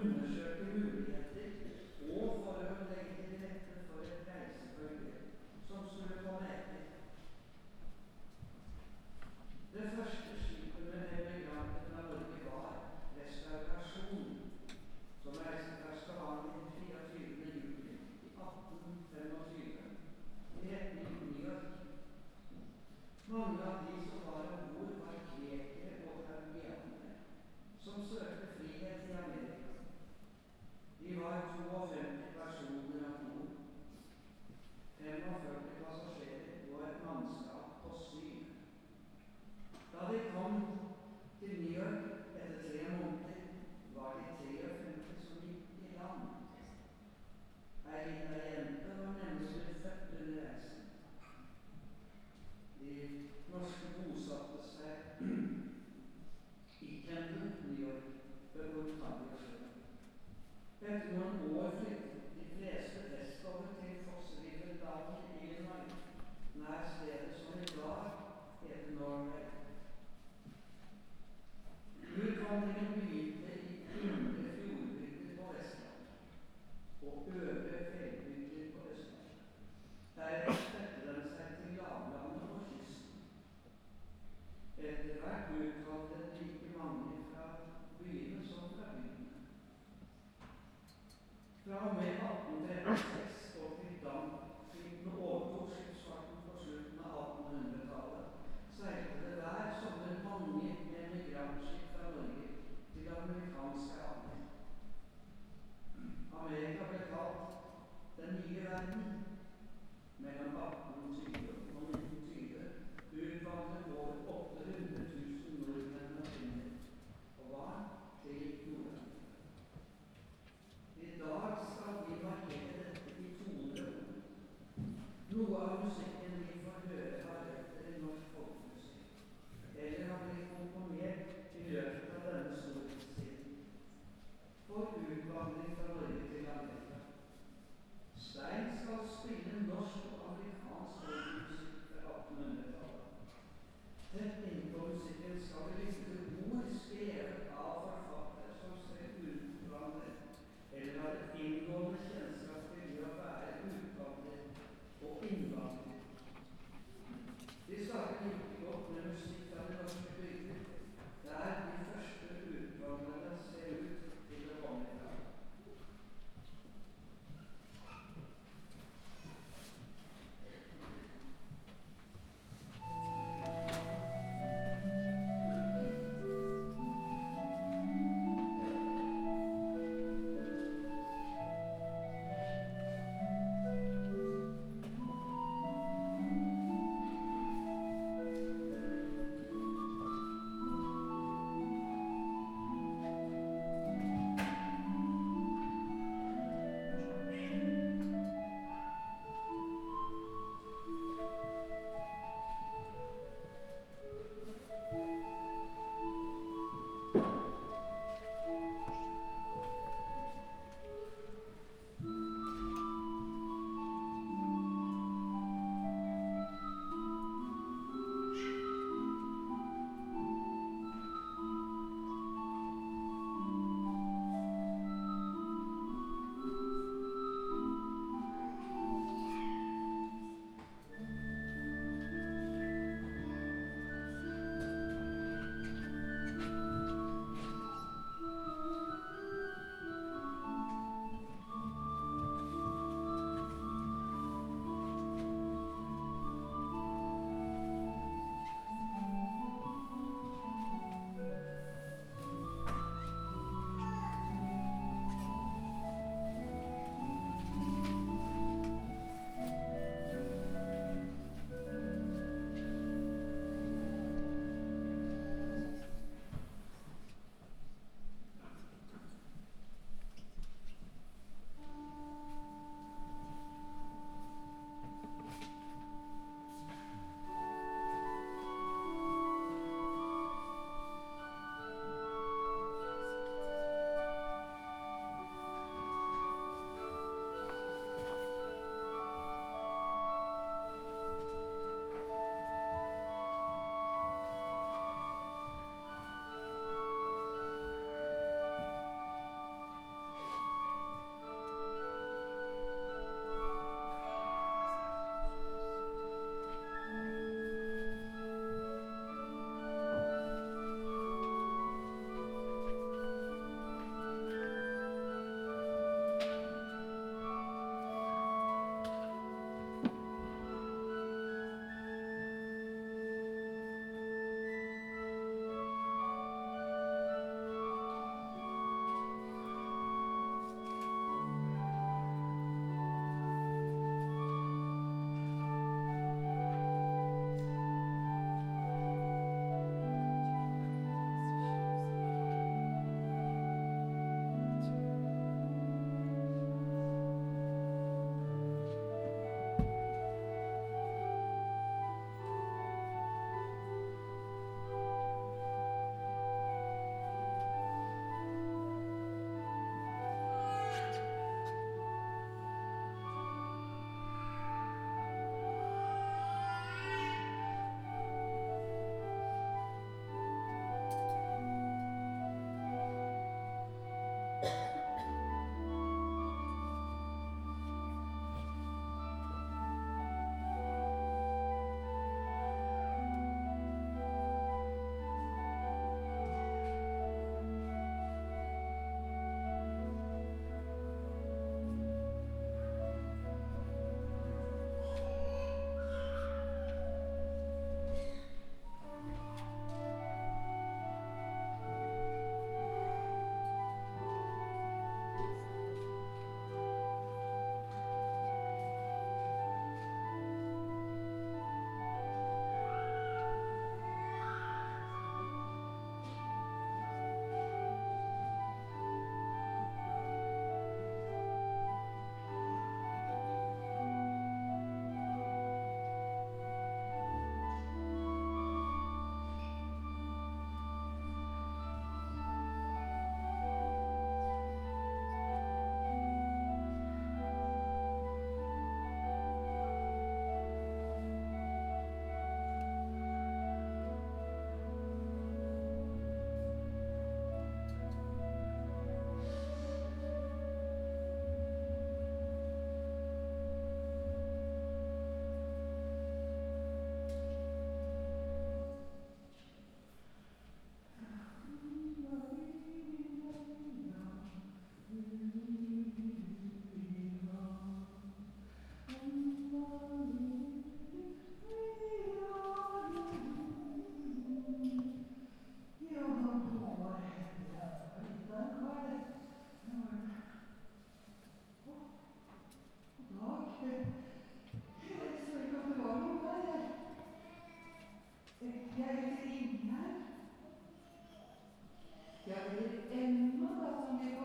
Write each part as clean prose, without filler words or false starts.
undersøke muligheter og for å legge til rette for et reisefølge som skulle komme etter. Det første skipet med emigranter fra Norge var Restaurasjon, som reiste fra Stavanger 24. juli 1825 i retning New York. Mange av de som var om bord, var kvekere og haugianere, som søkte frihet i Amerika. De var 52 personer av bord, 45 passasjerer og et mannskap på 7. Da de kom til New York etter 3 måneder, var de 53 som gikk i land. Ei lita jente var nemlig blitt født under reisen. De norske bosatte seg i Camden, New York, ved Ontario-sjøen. Etter noen år flyttet de fleste vestover til Foss-River-dalen i Illinois, nær stedet som i dag heter Norway. Utvandringen begynte i indre fjordbygder på Vestlandet og øvre fjellbygder på Østlandet. Deretter støtte den seg til lavlandet og kysten. Etter hvert utvandret like mange fra byene som fra bygdene. Fra og med 1836 og til dampskipene overtok skipsfarten på slutten av 1800-tallet, seilte det hver sommer mange emigrantskip fra Norge til amerikanske havner. Amerika ble kalt den nye verden. Mellom 1820 og 1920 utvandret over 800 000 nordmenn og kvinner og barn til Nord-Amerika. I dag skal vi markere dette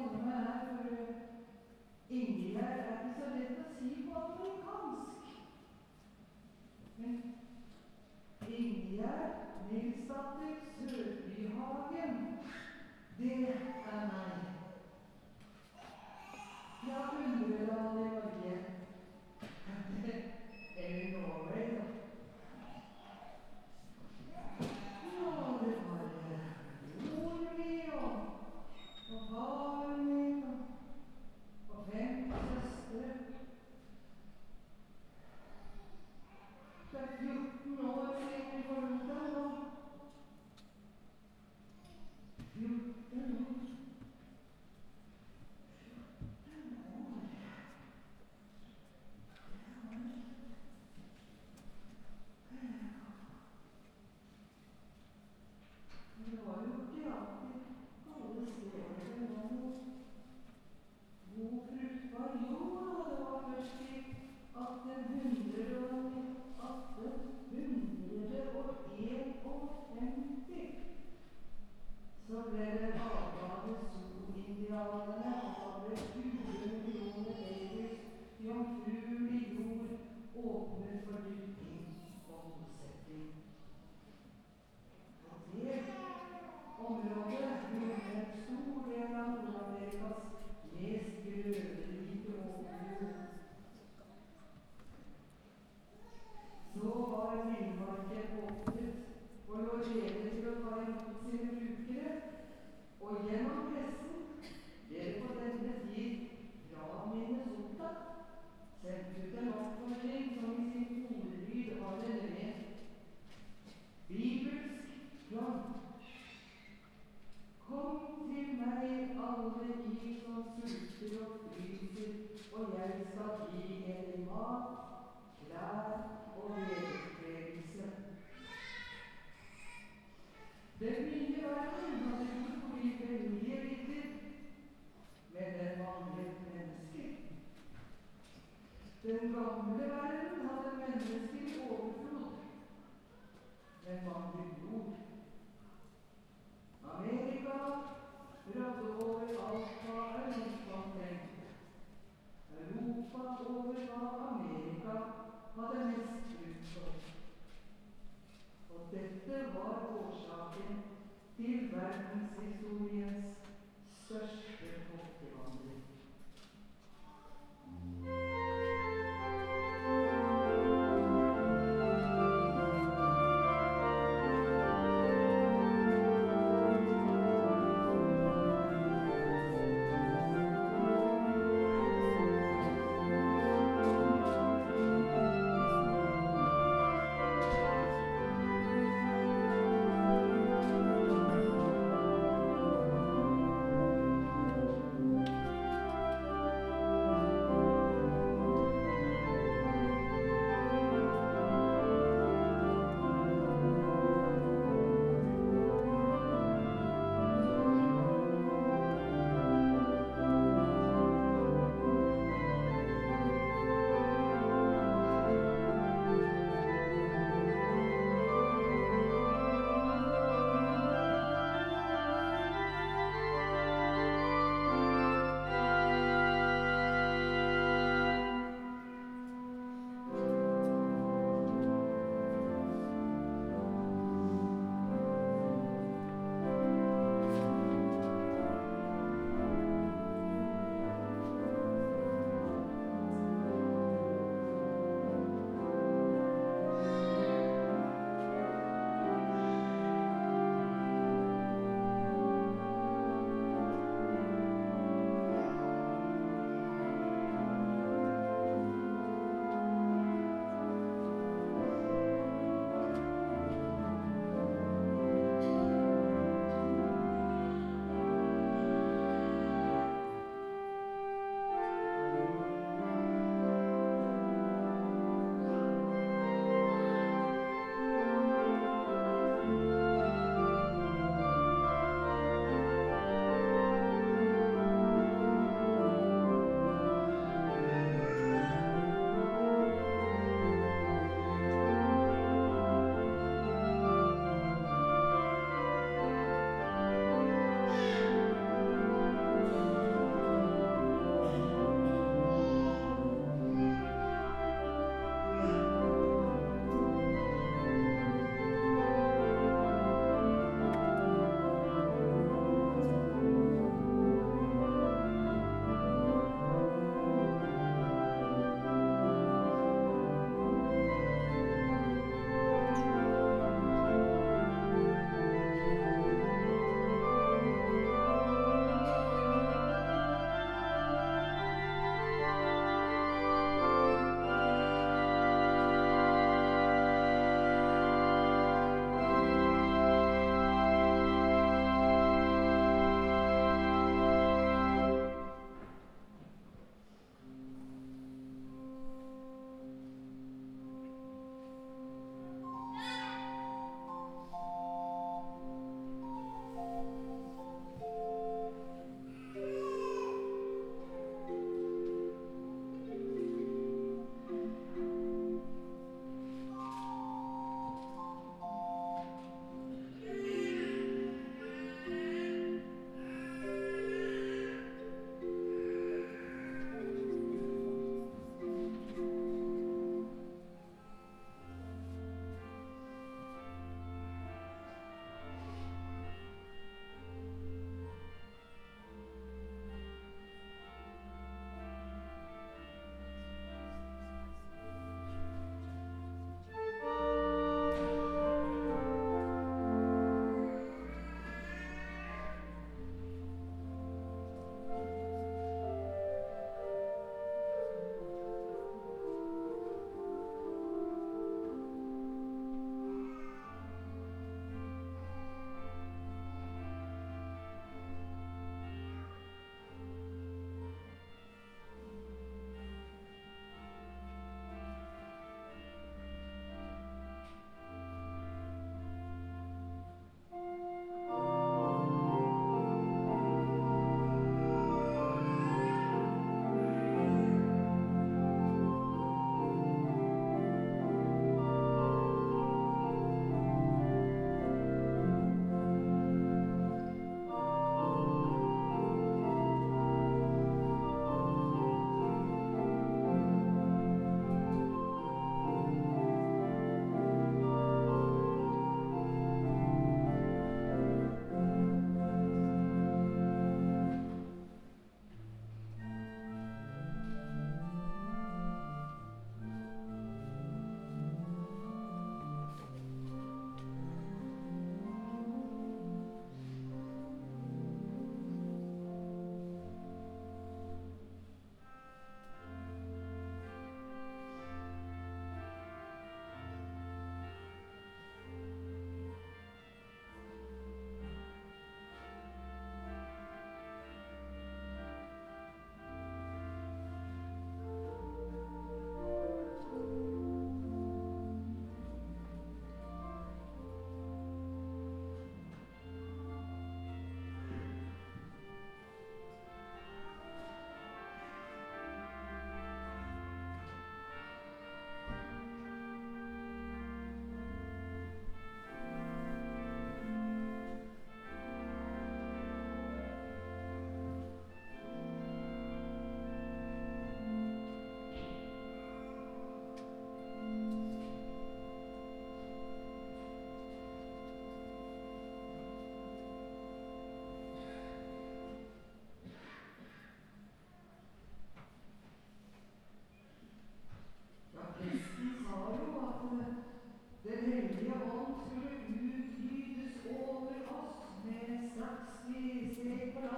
kaller meg her, for Ingjerd er ikke så lett å si på amerikansk. Men Ingjerd Nilsdatter Sørbyhagen, det er meg. Fra Undredal i Norge. Eller Norway, da. Ja, det var mor mi og faren min og 5 søstre. Det er 14 år siden vi forlot dem nå. 14 år. Det var jo ikke alltid alle steder det var noe god fruktbar jord, og det var først i 1851 så ble det avtale Sioux-indianerne, og da ble 20 millioner acres jomfruelig jord åpnet for dyrking og bosetting. Og det området gjorde en stor del av Nord-Amerikas mest grønnrike åkerjord. Så var villmarken åpnet og lå rede til å ta imot sine brukere, og gjennom pressen ble det på denne tid fra Minnesota sendt ut en oppfordring som i sin ordlyd har en ren bibelsk klang. Kom til meg, alle I som sulter og fryser, og jeg skal gi dere mat, klær og vederkledelse. Den nye verden hadde gjort for de veldige vidder, men den manglet mennesker. Den gamle verden hadde mennesker i overflod, men manglet jord. Amerika rådde over alt hva Europa trengte. Europa over hva Amerika hadde mest bruk for. Og dette var årsaken til verdenshistoriens største folkevandring.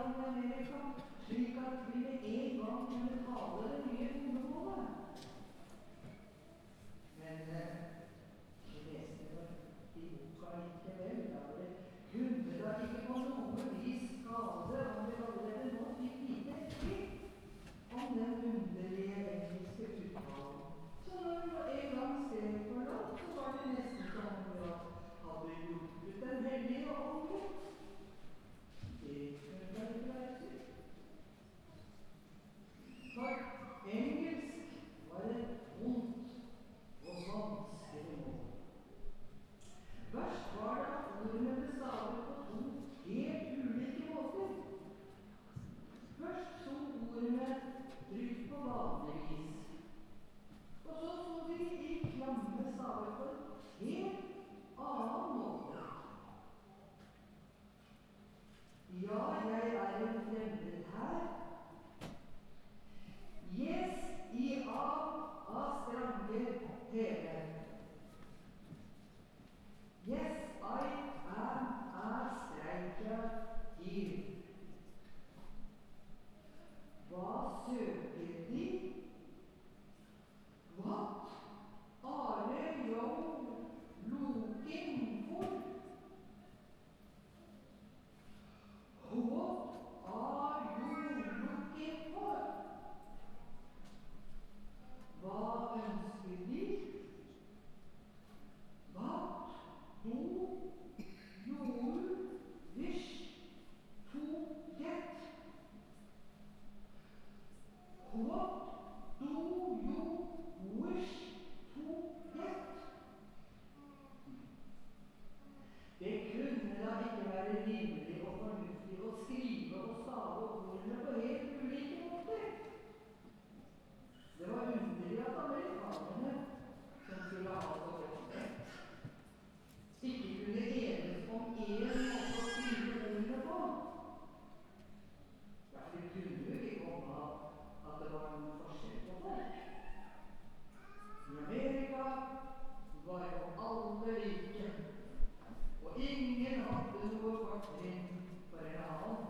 land i Amerika, slik at vi med en gang kunne tale det nye tungemålet. Men vi leste det i boka likevel, da kunne da ikke på noe vis skade om vi allerede nå fikk vite litt om den underlige engelske uttalen. Så når vi på en gang skrev for land, så var det nesten som om vi hadde hjulpet den hellige ånden. Det kunne da ikke være sykt. For engelsk var et vondt og vanskelig mål. Verst var det at ordene ble stavet på to helt ulike måter. Først sto ordene trykt på vanlig vis, og så sto de i klamme staver på en helt annen måte. Ja, jeg er en fremmed her. Yes, I av strange hele. Yes, I am a stranger here. Hva søker De? What are you looking for? What are you looking for? Hva ønsker De? What do you wish to get? What do you wish to get? Det kunne da ikke være rimelig og fornuftig å skrive og stave ordene på helt ulike måter. Det var underlig at amerikanerne, som skulle ha så godt rett, ikke kunne enes om én måte å skrive ordene på. Ja, for det kunne jo ikke komme av at det var noen forskjell på folk. I Amerika var jo alle like, og ingen hadde noe fortrinn for en annen.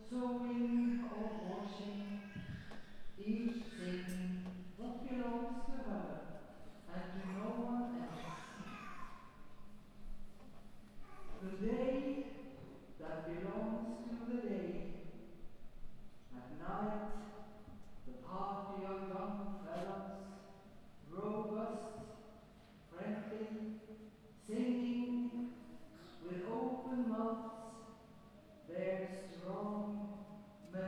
sewing or washing, each singing what belongs to her and to no one else. The day that belongs to the day. At night, the party of young fellows, robust, friendly, singing with open mouths their strong melodies.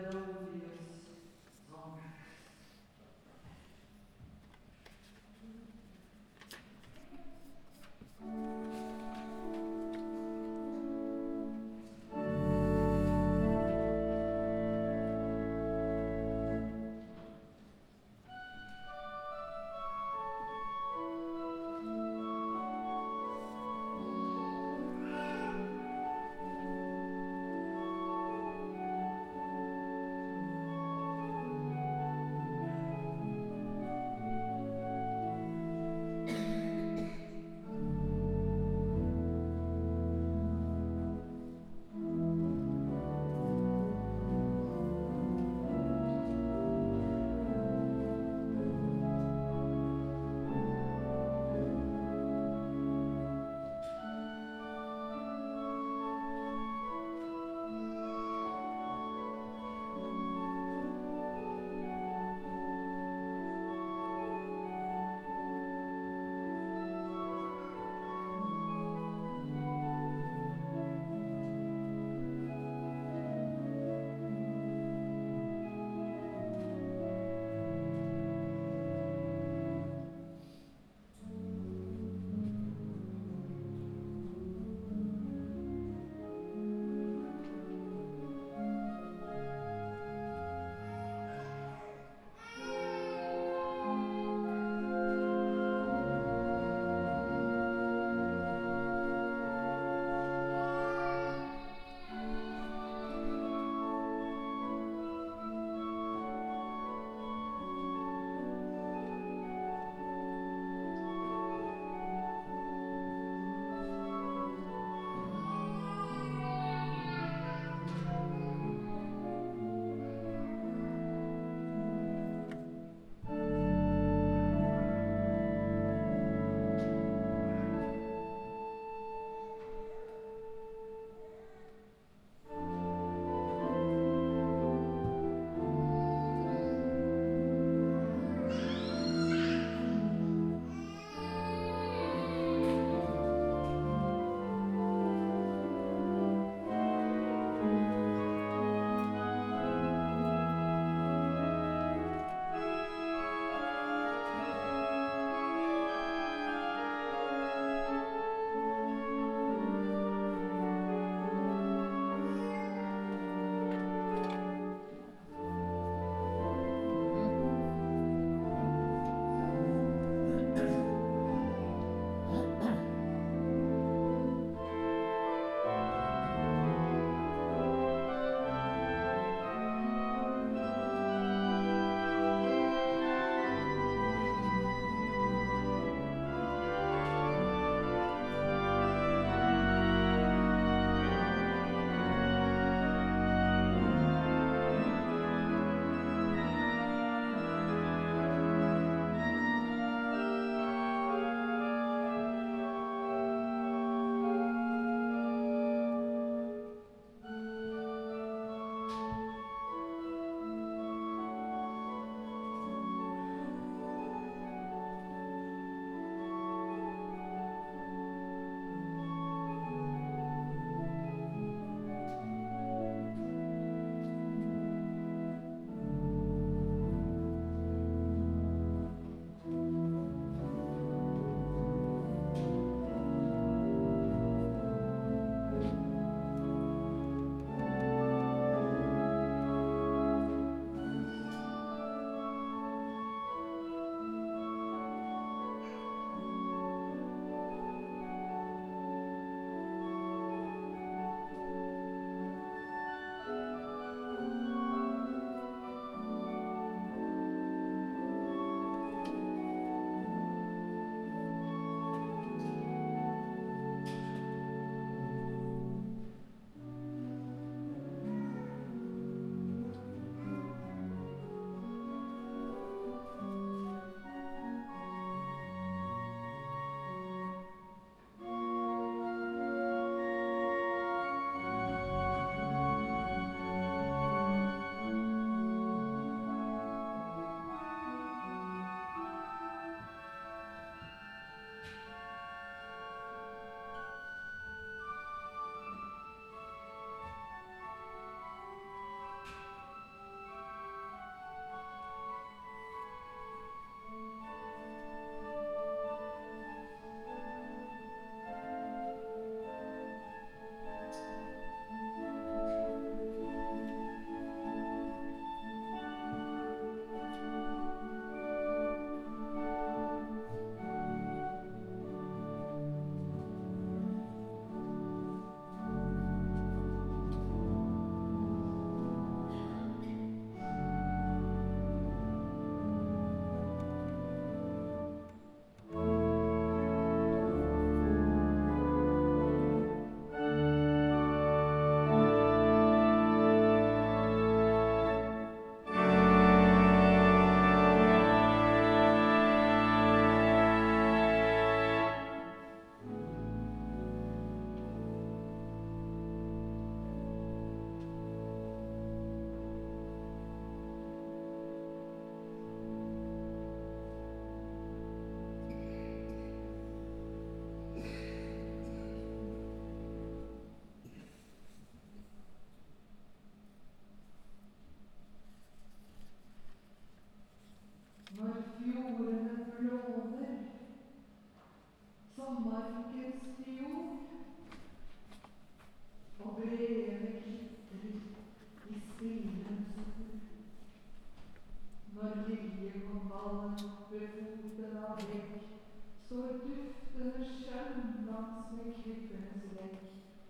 stillens ord. Når liljekonvallen ved foten av hegg står duftende skjønn langs med klippenes vegg.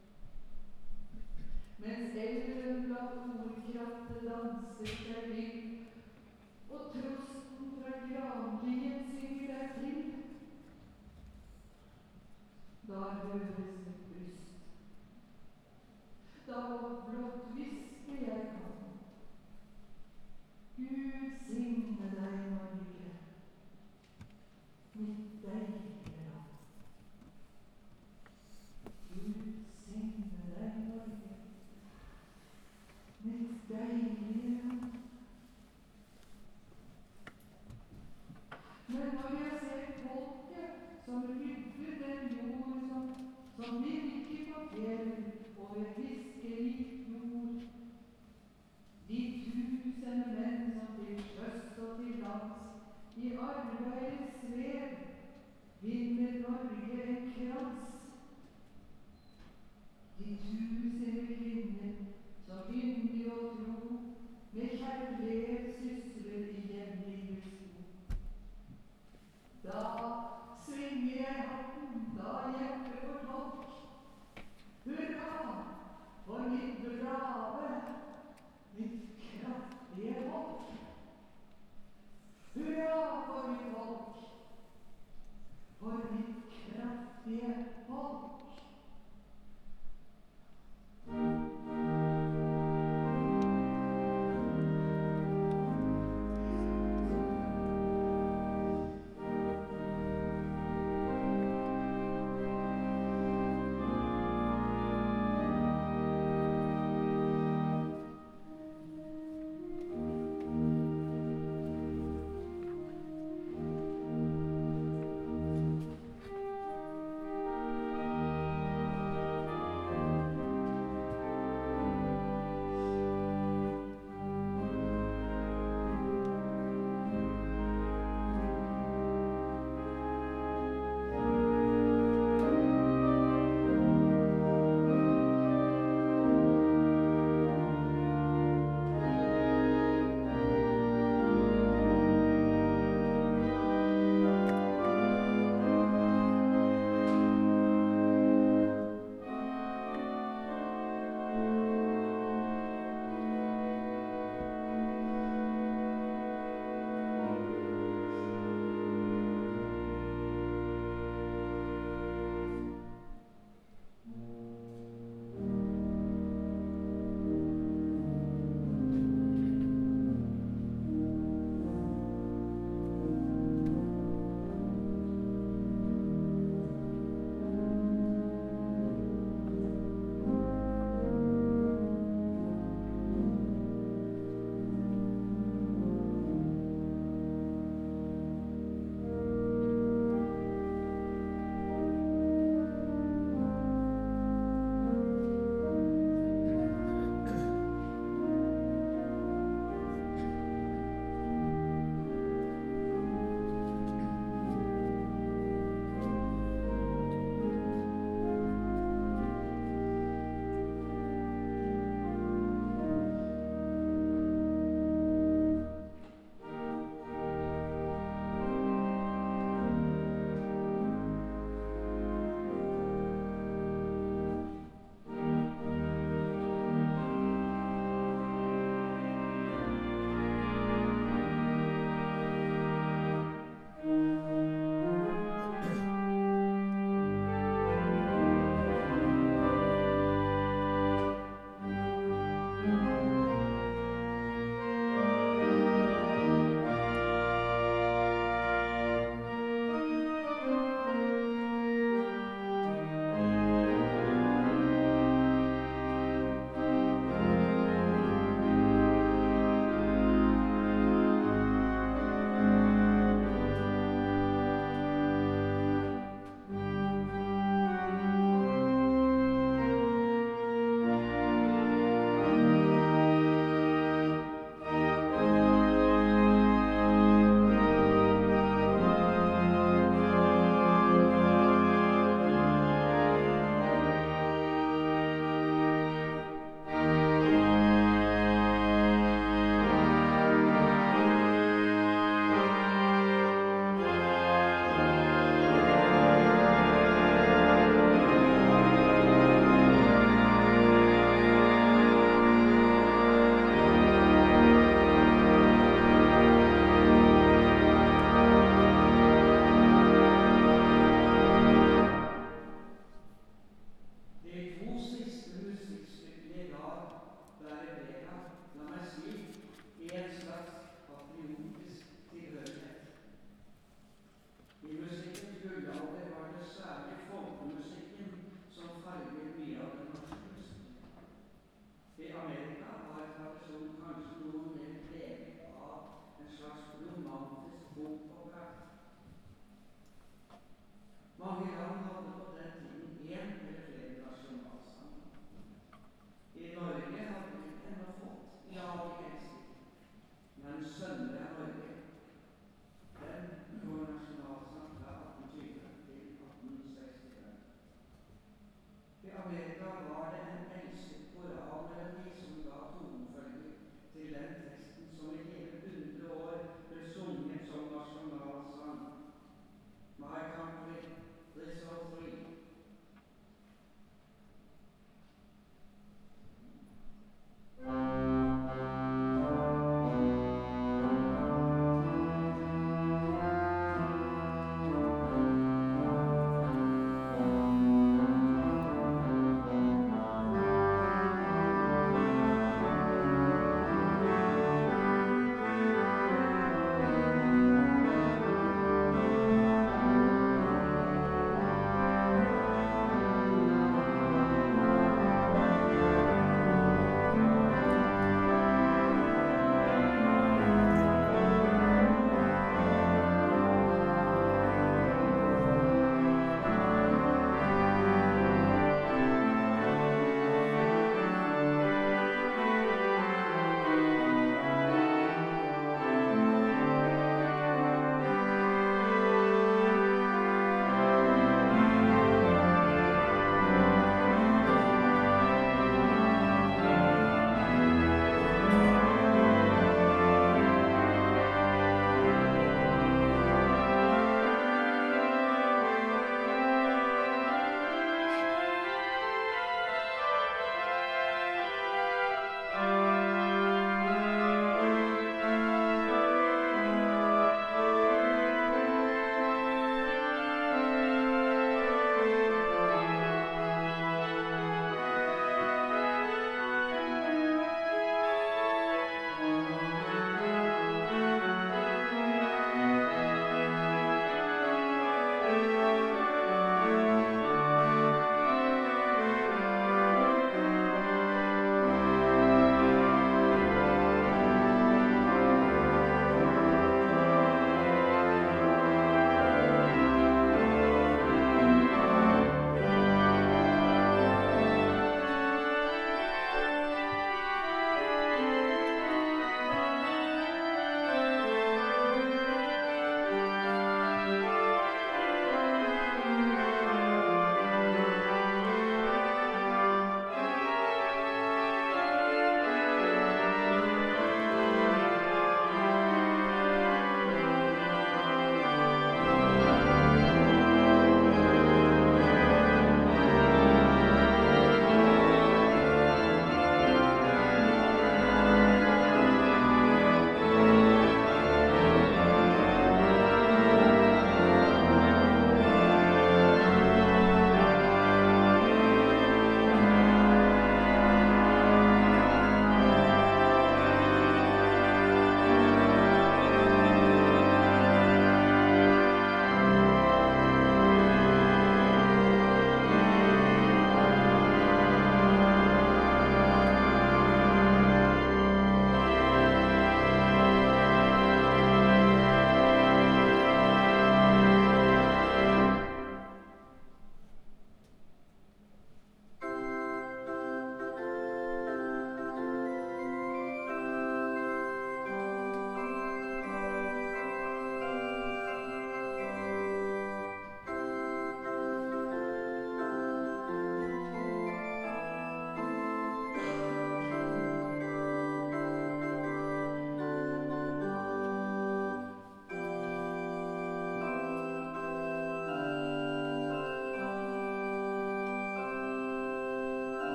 Mens elven blant ordkratte danser seg vill, og trosten fra granlien synger deg til. Da høres mitt bryst, da blott hviske jeg kan. Gud signe deg, Norge, mitt deilige land. Gud signe deg, Norge, mitt deilige land. Men når jeg ser folket som rydder den jord som virker på fjell og ved fiskerik jord, de tusende menn som til sjøs og til lands i arbeidets vev vinner Norge en krans. De tusende kvinner som yndig og tro med kjærlighet sysler i hjemlivets bo. Da svinger jeg hatten, da hjertet for folk. Hurra for mitt brave, mitt kraftige folk. Hurra for mitt folk, for mitt kraftige folk.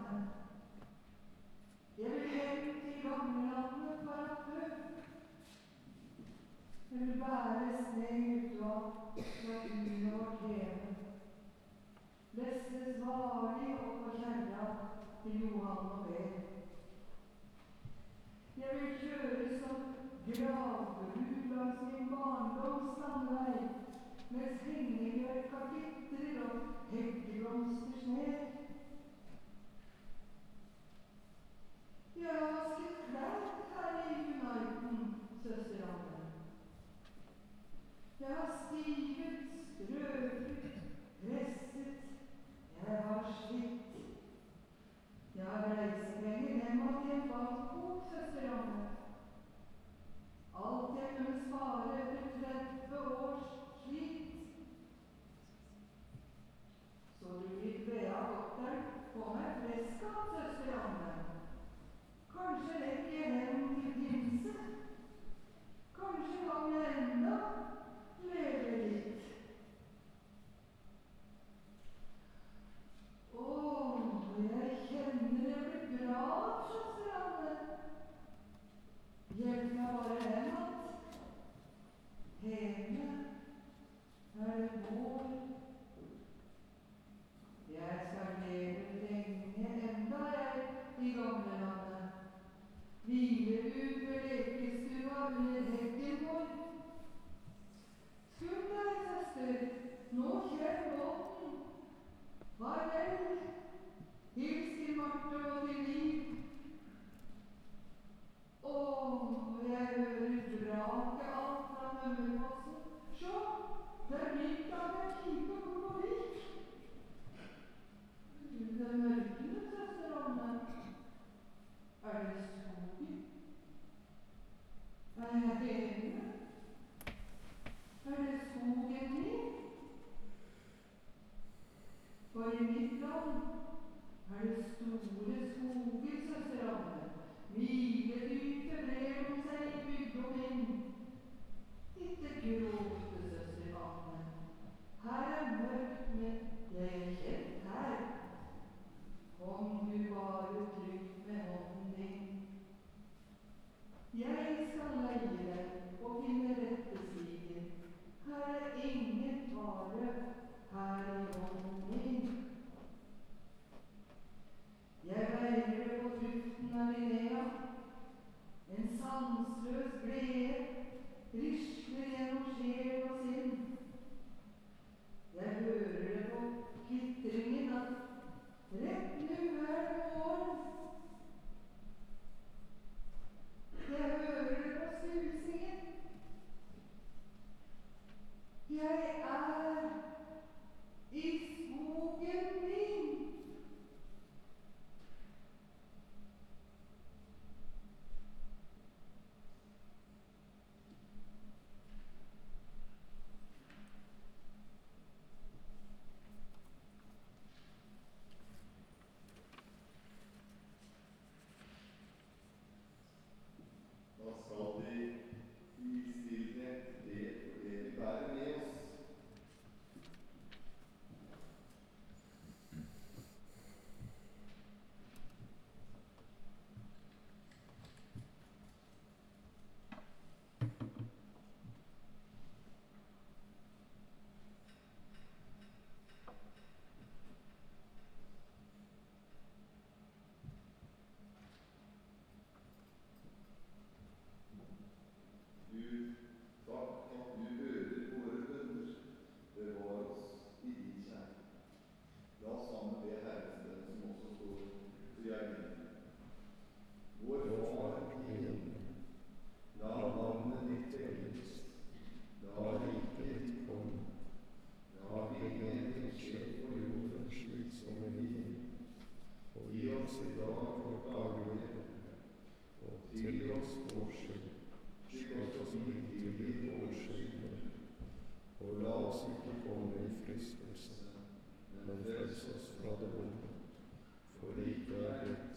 landet. Jeg vil hjem til gamlelandet for å dø. Jeg vil bære sne utvalg fra unet vårt heve. Lestes varlig opp på kjerra til Johan og B. Jeg vil kjøre som gravbrud langs min barndoms landevei, mens hengebjørka kvitrer og heggeblomster sner. Jeg har vasket klær her i Uniten, søster Anne. Jeg har stivet, strøket, presset, jeg har slitt. Jeg har reisepenger hjem til en bankbok, søster Anne. Alt jeg kunne spare etter 30 års slit. Så du vil be av dokteren få meg flesk av, søster Anne. Kanskje rekker jeg hjem til pinse. Kanskje kan jeg enda leve litt. Jeg kjenner jeg blir bra, søster Anne. Hjelp meg bare hjem att. Hjemme er det vår. Jeg skal leve lenge enda, i gamlelandet. Hvile ut ved lekestua under heggen vår. Skund deg, søster, nå kjenn båten. Farvel. Hils til Marte og til Liv. Jeg hører vraket alt fra Mømmerfossen. Sjå, der ligger det en kime på vik. Det mørkner, søster Anne. Er det skogen? Er jeg hjemme? Er det skogen min? For i mitt land er det store skoger, søster Anne. Hviledype brer om seg i bygdom inn. Ikke gråte, søster Anne. Her er mørkt, men jeg er kjent her. Kom du bare trygt med hånden din. Jeg skal leie deg og finne rette stigen. Her er ingen fare, her i hånden min. Jeg veier det på tuften av Linnea. En sansløs glede risler gjennom sjel og sinn. Jeg hører det på kvitringen at rett nu er det morgen. Jeg hører det på susingen. Jeg er i skogen min. frelse oss fra det onde, for riket er ditt,